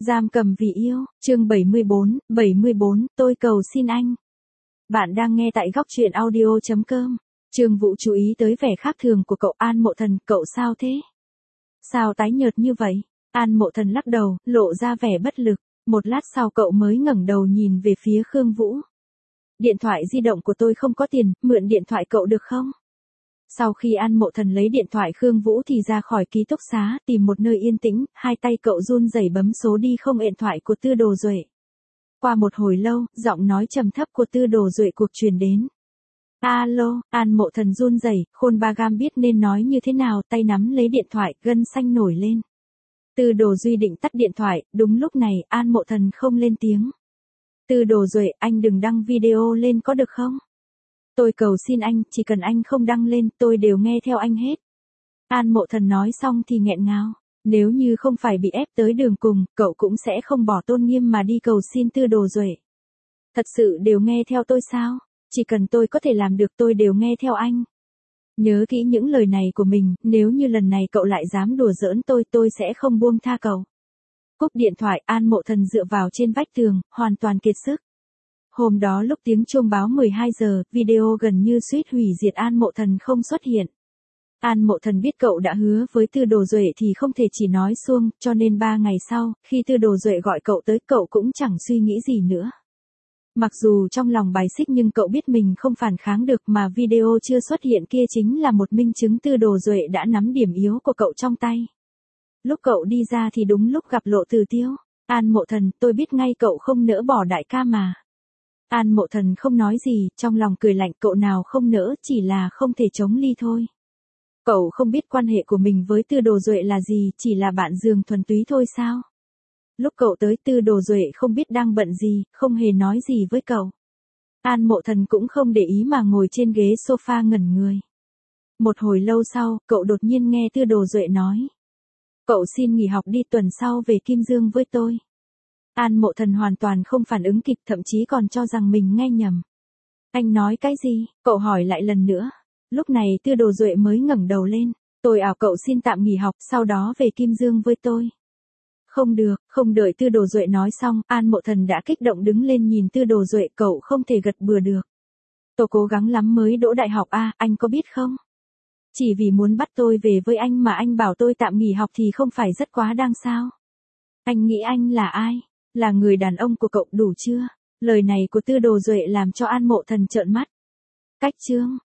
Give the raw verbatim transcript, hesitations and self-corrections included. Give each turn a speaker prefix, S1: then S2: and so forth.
S1: Giam cầm vì yêu, chương bảy mươi bốn, bảy mươi bốn, tôi cầu xin anh. Bạn đang nghe tại góc truyện audio chấm com. Trương Vũ chú ý tới vẻ khác thường của cậu. An Mộ Thần, cậu sao thế? Sao tái nhợt như vậy? An Mộ Thần lắc đầu, lộ ra vẻ bất lực. Một lát sau cậu mới ngẩng đầu nhìn về phía Khương Vũ. Điện thoại di động của tôi không có tiền, mượn điện thoại cậu được không? Sau khi An Mộ Thần lấy điện thoại Khương Vũ thì ra khỏi ký túc xá, tìm một nơi yên tĩnh, hai tay cậu run rẩy bấm số đi không điện thoại của Tư Đồ Duệ. Qua một hồi lâu, giọng nói trầm thấp của Tư Đồ Duệ cuộc truyền đến. Alo, An Mộ Thần run rẩy, khôn ba gam biết nên nói như thế nào, tay nắm lấy điện thoại, gân xanh nổi lên. Tư Đồ Duy định tắt điện thoại, đúng lúc này, An Mộ Thần không lên tiếng. Tư Đồ Duệ, anh đừng đăng video lên có được không? Tôi cầu xin anh, chỉ cần anh không đăng lên, tôi đều nghe theo anh hết. An Mộ Thần nói xong thì nghẹn ngào. Nếu như không phải bị ép tới đường cùng, cậu cũng sẽ không bỏ tôn nghiêm mà đi cầu xin Tư Đồ Duệ. Thật sự đều nghe theo tôi sao? Chỉ cần tôi có thể làm được tôi đều nghe theo anh. Nhớ kỹ những lời này của mình, nếu như lần này cậu lại dám đùa giỡn tôi, tôi sẽ không buông tha cậu. Cúp điện thoại, An Mộ Thần dựa vào trên vách tường, hoàn toàn kiệt sức. Hôm đó lúc tiếng chuông báo mười hai giờ, video gần như suýt hủy diệt An Mộ Thần không xuất hiện. An Mộ Thần biết cậu đã hứa với Tư Đồ Duệ thì không thể chỉ nói suông, cho nên ba ngày sau, khi Tư Đồ Duệ gọi cậu tới, cậu cũng chẳng suy nghĩ gì nữa. Mặc dù trong lòng bài xích nhưng cậu biết mình không phản kháng được, mà video chưa xuất hiện kia chính là một minh chứng Tư Đồ Duệ đã nắm điểm yếu của cậu trong tay. Lúc cậu đi ra thì đúng lúc gặp Lộ Từ Tiêu. An Mộ Thần, tôi biết ngay cậu không nỡ bỏ đại ca mà. An Mộ Thần không nói gì, trong lòng cười lạnh, cậu nào không nỡ, chỉ là không thể chống ly thôi. Cậu không biết quan hệ của mình với Tư Đồ Duệ là gì, chỉ là bạn giường thuần túy thôi sao? Lúc cậu tới, Tư Đồ Duệ không biết đang bận gì, không hề nói gì với cậu. An Mộ Thần cũng không để ý mà ngồi trên ghế sofa ngẩn người. Một hồi lâu sau, cậu đột nhiên nghe Tư Đồ Duệ nói. Cậu xin nghỉ học đi, tuần sau về Kim Dương với tôi. An Mộ Thần hoàn toàn không phản ứng kịp, thậm chí còn cho rằng mình nghe nhầm. Anh nói cái gì? Cậu hỏi lại lần nữa. Lúc này Tư Đồ Duệ mới ngẩng đầu lên. Tôi ảo cậu xin tạm nghỉ học, sau đó về Kim Dương với tôi. Không được, không đợi Tư Đồ Duệ nói xong, An Mộ Thần đã kích động đứng lên nhìn Tư Đồ Duệ, cậu không thể gật bừa được. Tôi cố gắng lắm mới đỗ đại học a, anh có biết không? Chỉ vì muốn bắt tôi về với anh mà anh bảo tôi tạm nghỉ học thì không phải rất quá đáng sao? Anh nghĩ anh là ai? Là người đàn ông của cậu đủ chưa? Lời này của Tư Đồ Duệ làm cho An Mộ Thần trợn mắt. Cách chương,